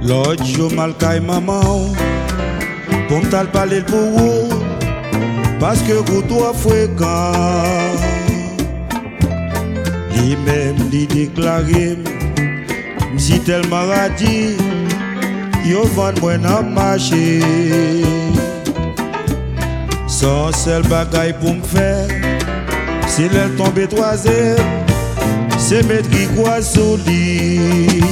L'autre jour, mal caille maman, pour m'tal parler pour vous, parce que vous trois fréquents. Lui-même, lui déclaré, si tellement radis, yo vend moi dans marché. Son seul bagaille pour me faire, c'est l'elle tomber troisième, c'est mettre qui quoi sur lit.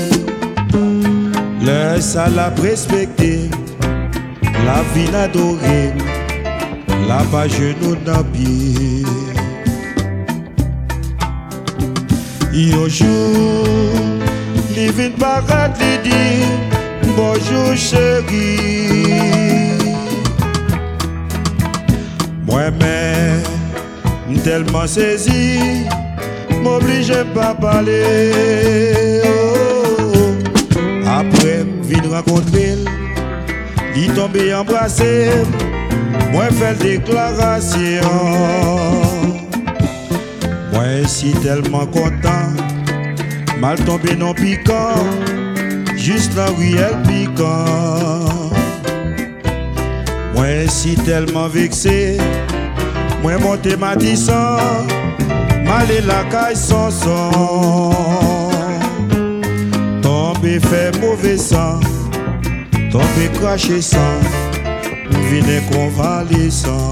Le sale a respecté, la vie adorée, la pas genou dans pied. Yo jour, li vin parat li dit bonjour chérie. Moi-même, tellement saisi, m'oblige pas parler. Après, vin rencontrer, li tombe embrassé, moi fait déclaration. Moi si tellement content, mal tombé non piquant, juste la ruelle piquant. Moi si tellement vexé, moi monté ma dissant, mal et la caille sans son. Tombé fait mauvais sang, tombé craché sang, vine convalescent.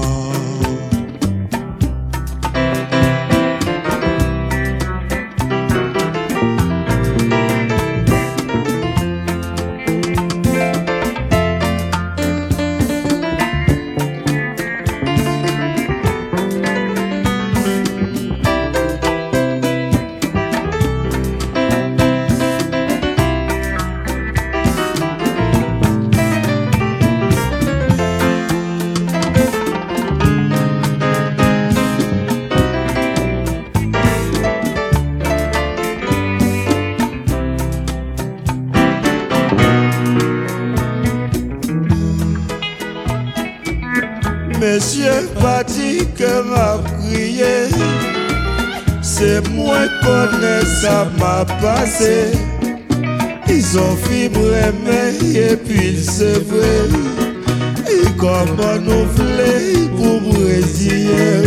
Monsieur pas dit que m'a prié, c'est moi connais ça m'a passé. Ils ont fibré et puis c'est vrai. Et comment nous voulons pour brésiller.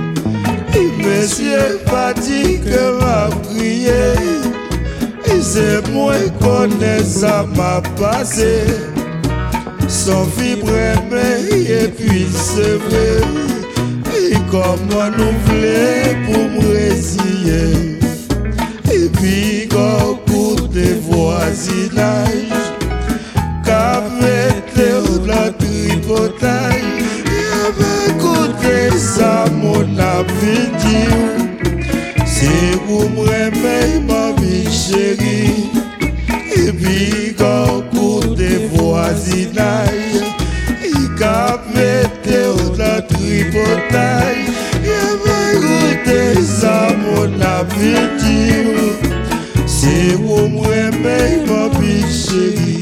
Monsieur pas dit que m'a prié, c'est moi connais ça m'a passé. Sans fibre et puis c'est vrai. Et comment nous voulons pour me résiller. Et puis quand pour des voisinages, qu'à mettre dans le tripotage, et écoutez ça mon appétit. C'est vous me remettez ma vie chérie. Et puis quand pour des voisinages, il a metté au tripotage. Écoutez ça mon appétit. C'est où moi ma vie chérie.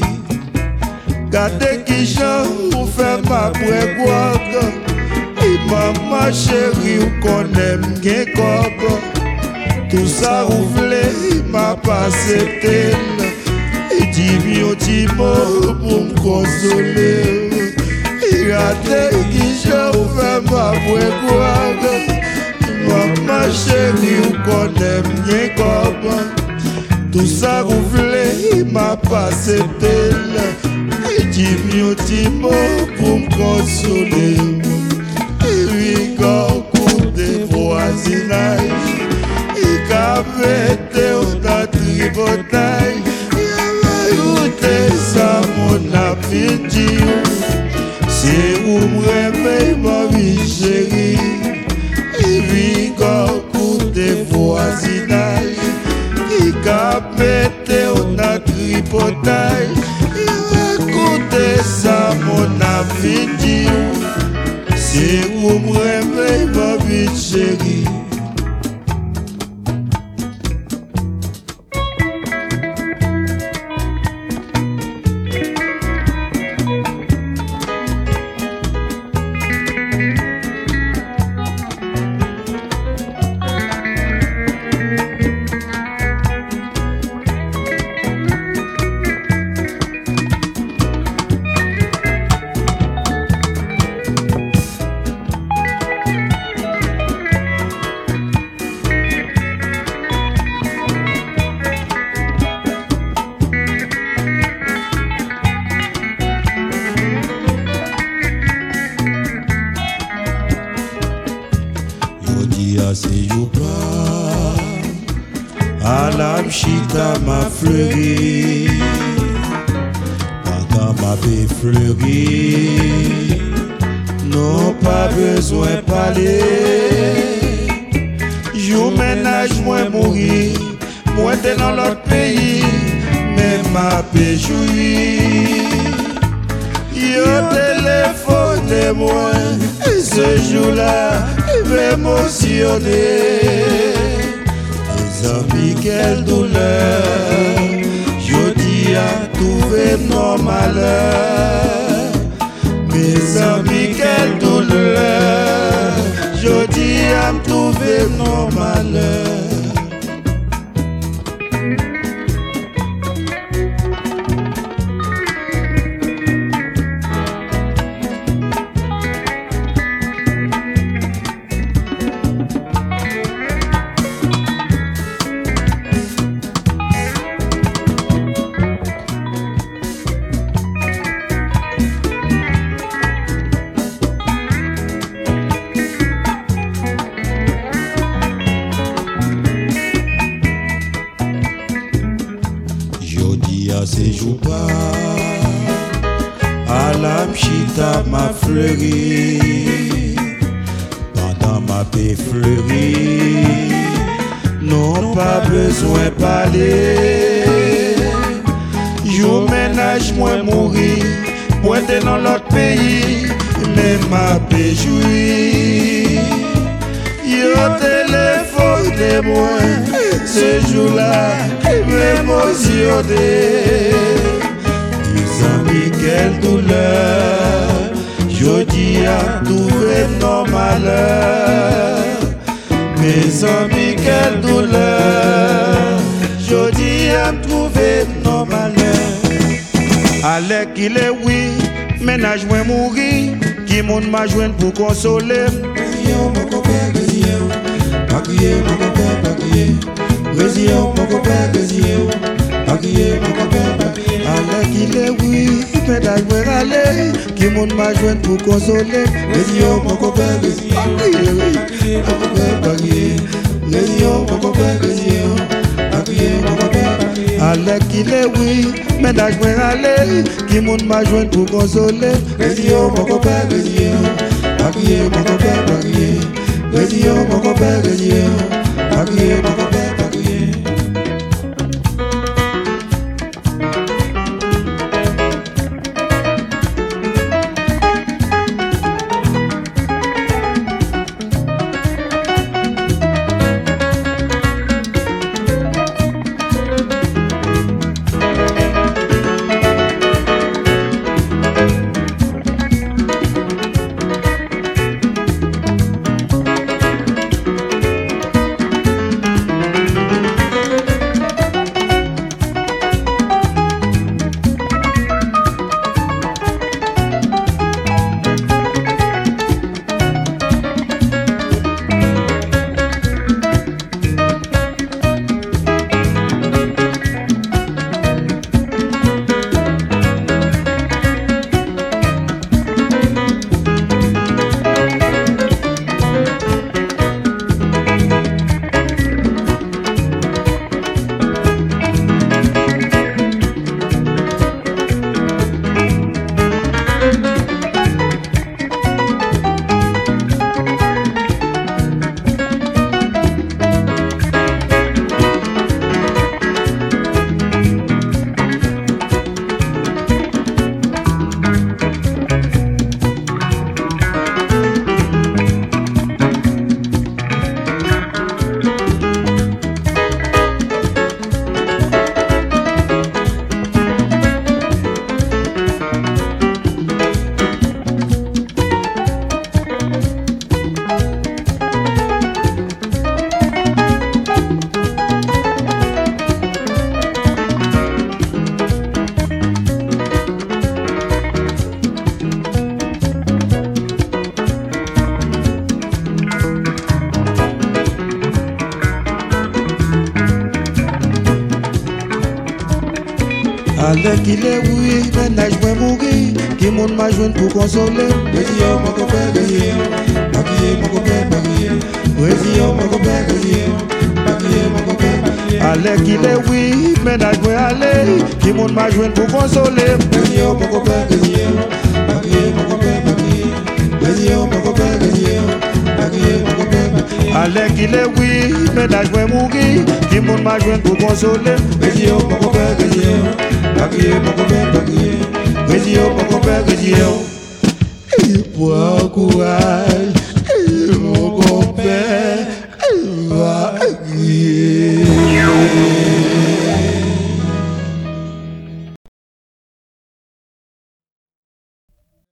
Gardez qui j'en vous fait ma préboire. Et maman chérie ou qu'on aime bien comme. Tout ça vous voulez m'a pas accepté. Et dis-moi un petit mot pour me consoler. Et regardez qui j'en vous fait ma préboire. Maman chérie ou qu'on aime bien comme. Tout ça vous voulez m'a pas accepté. Et dis-moi un petit mot pour me consoler. Et puis quand coup des voisinages, il a metté au tripotage. Écoutez ça mon appétit. C'est où me réveille ma vie chérie. Et puis quand coup des voisinages, il a metté au tripotage. Écoutez ça mon appétit. c'est jou pas à la chita m'a fleuri pendant ma paix fleuri non pas besoin parler jou ménage moi mourir moi t'es dans l'autre pays mais ma paix jouir yo téléphone moi ce jour-là il m'émotionner mes amis quelle douleur je dis à trouver nos malheurs mes amis quelle douleur je dis à trouver nos malheurs. C'est jou pas à la mchita m'a fleuri pendant ma paix fleuri non pas besoin parler jou ménage moi mourir moi t'es dans l'autre pays mais ma paix jouir yo téléphone moi ce jour-là m'émotionner mes amis quelle douleur je dis à trouver nos malheurs mes amis quelle douleur je dis à trouver nos malheurs allez qu'il est oui ménage moi mourir qui monde m'a joindre pour consoler mon copain pas crier mon copain pas crier Résident, mon copain, résident, pas crier, mon copain, pas crier. Allez qu'il est oui, médaille pour aller, qui monde m'a joint pour consoler. Résident, mon copain, résident, pas crier, mon copain, pas crier. Résident, mon copain, résident, pas crier, mon copain, pas crier. Allez qu'il est oui, médaille pour aller, qui monde m'a joint pour consoler. Résident, mon copain, résident, pas crier, mon copain, pas crier. Résident, mon copain, résident, pas crier, mon copain. Allez qu'il est oui, ménage moi mourir, qui monde m'a joint pour consoler. Résident, mon copain, résident, pas crier, mon copain, pas crier. Brésil, mon copain, Brésil. Allez qu'il est oui, ménage moi aller, qui monde m'a joint pour consoler. Brésil, mon copain, Brésil. Mon copain, Brésil, mon copain, Brésil. Mon copain, Allez qu'il est oui, ménage moi mourir, qui monde m'a joint pour consoler. Brésil, mon copain, Brésil. Mon copain, Brésil, mon copain, Brésil. Pour courage.